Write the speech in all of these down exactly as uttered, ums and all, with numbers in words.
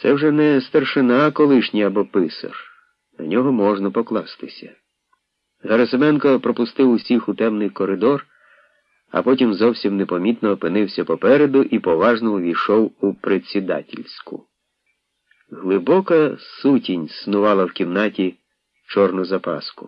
Це вже не старшина колишній або писар. На нього можна покластися. Герасименко пропустив усіх у темний коридор, а потім зовсім непомітно опинився попереду і поважно увійшов у предсідательську. Глибока сутінь снувала в кімнаті чорну запаску.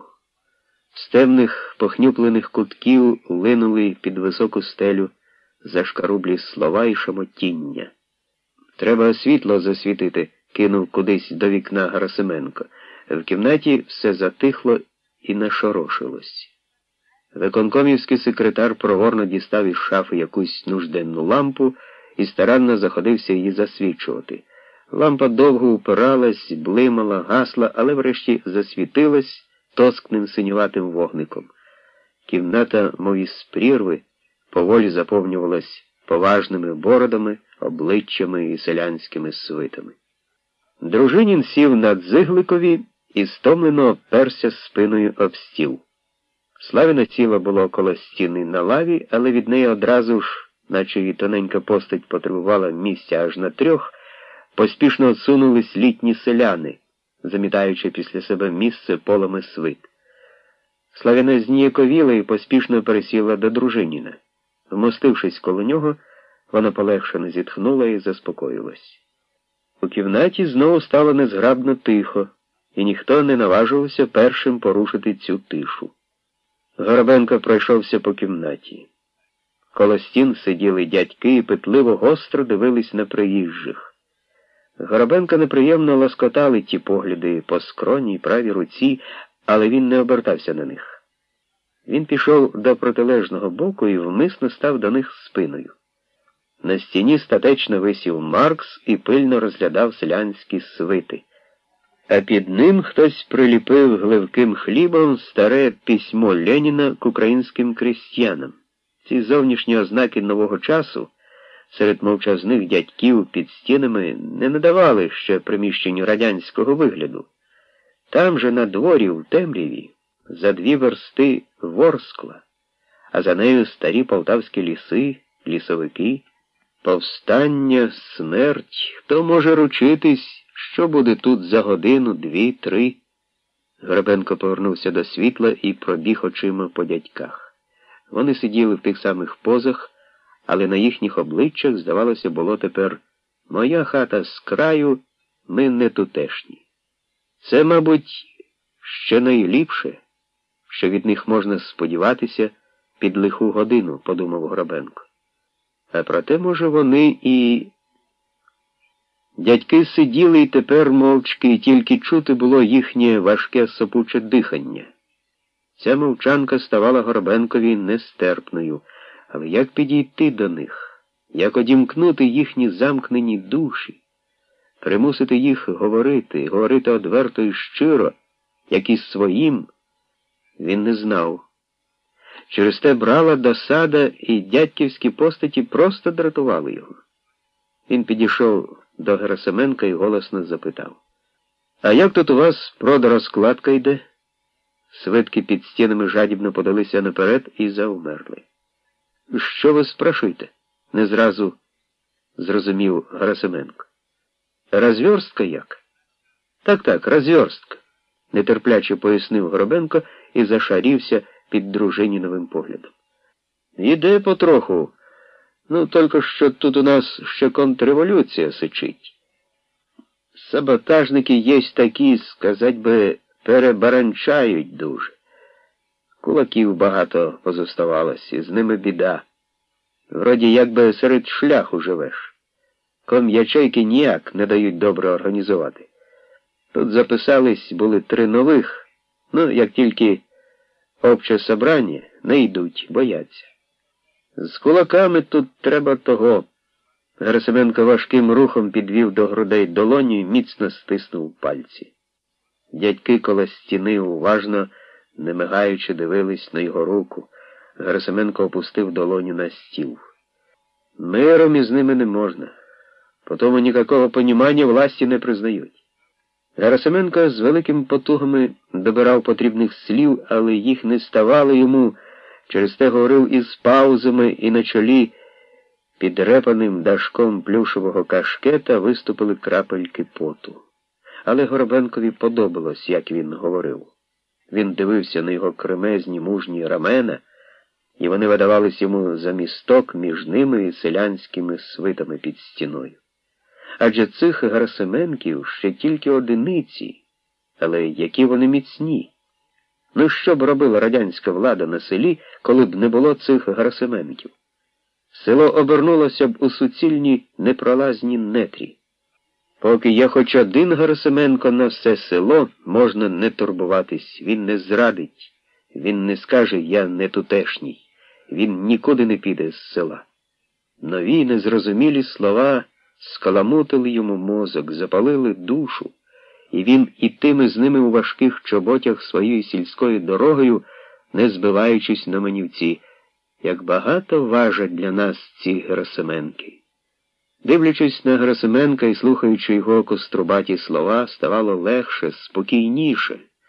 З темних похнюплених кутків линули під високу стелю зашкарублі слова і шамотіння. «Треба світло засвітити», — кинув кудись до вікна Герасименко. В кімнаті все затихло і нашорошилось. Виконкомівський секретар проворно дістав із шафи якусь нужденну лампу і старанно заходився її засвічувати. Лампа довго упиралась, блимала, гасла, але врешті засвітилась тоскним синюватим вогником. Кімната, мов із прірви, поволі заповнювалась поважними бородами, обличчями і селянськими свитами. Дружинін сів на дзигликові і стомлено оперся спиною об стіл. Славіна тіло було коло стіни на лаві, але від неї одразу ж, наче її тоненька постать потребувала місця аж на трьох, поспішно отсунулись літні селяни, замітаючи після себе місце полами свит. Славіна зніяковіла і поспішно пересіла до Дружиніна. Вмостившись коло нього, вона полегшено зітхнула і заспокоїлась. У кімнаті знову стало незграбно тихо, і ніхто не наважувався першим порушити цю тишу. Горобенко пройшовся по кімнаті. Коло стін сиділи дядьки і питливо гостро дивились на приїжджих. Горобенка неприємно лоскотали ті погляди по скроні й правій руці, але він не обертався на них. Він пішов до протилежного боку і вмисно став до них спиною. На стіні статечно висів Маркс і пильно розглядав селянські свити. А під ним хтось приліпив гливким хлібом старе письмо Леніна к українським крестьянам. Ці зовнішні ознаки нового часу серед мовчазних дядьків під стінами не надавали ще приміщенню радянського вигляду. Там же на дворі в темряві за дві версти Ворскла, а за нею старі полтавські ліси, лісовики, повстання, смерть. Хто може ручитись, що буде тут за годину, дві, три? Гребенко повернувся до світла і пробіг очима по дядьках. Вони сиділи в тих самих позах, але на їхніх обличчях, здавалося, було тепер «Моя хата з краю, ми не тутешні». Це, мабуть, ще найліпше, що від них можна сподіватися під лиху годину, подумав Гребенко. А проте, може, вони і... Дядьки сиділи і тепер мовчки, і тільки чути було їхнє важке сопуче дихання. Ця мовчанка ставала Горобенкові нестерпною, але як підійти до них, як одімкнути їхні замкнені душі, примусити їх говорити, говорити одверто і щиро, як із своїм, він не знав. Через те брала досада, і дядьківські постаті просто дратували його. Він підійшов до Герасименка і голосно запитав: «А як тут у вас продорозкладка йде?» Свитки під стінами жадібно подалися наперед і завмерли. «Що ви спрашуєте?» — не зразу зрозумів Герасименко. «Розверстка як?» «Так-так, розверстка», — нетерпляче пояснив Горобенко і зашарівся під Дружиніновим поглядом. «Іде потроху. Ну, тільки що тут у нас ще контрреволюція сичить. Саботажники єсть такі, сказать би, перебаранчають дуже. Кулаків багато позоставалось, і з ними біда. Вроді якби серед шляху живеш. Ком'ячейки ніяк не дають добре організувати. Тут записались були три нових, ну, як тільки обще собрання, не йдуть, бояться. З кулаками тут треба того». Герасименко важким рухом підвів до грудей долоню і міцно стиснув пальці. Дядьки коло стіни уважно, не мигаючи, дивились на його руку. Герасименко опустив долоню на стіл. «Миром із ними не можна. Потому ніякого понімання власті не признають». Герасименко з великими потугами добирав потрібних слів, але їх не ставало йому, через те говорив із паузами і на чолі Під репаним дашком плюшового кашкета виступили крапельки поту. Але Горобенкові подобалось, як він говорив. Він дивився на його кремезні мужні рамена, і вони видавались йому за місток між ними і селянськими свитами під стіною. Адже цих Герасименків ще тільки одиниці, але які вони міцні. Ну що б робила радянська влада на селі, коли б не було цих Герасименків? Село обернулося б у суцільні непролазні нетрі. Поки є хоч один Герасименко на все село, можна не турбуватись, він не зрадить, він не скаже «я не тутешній», він нікуди не піде з села. Нові незрозумілі слова скаламутили йому мозок, запалили душу, і він ітиме з ними у важких чоботях своєю сільською дорогою, не збиваючись на манівці. Як багато важать для нас ці Герасименки. Дивлячись на Герасименка і слухаючи його кострубаті слова, ставало легше, спокійніше.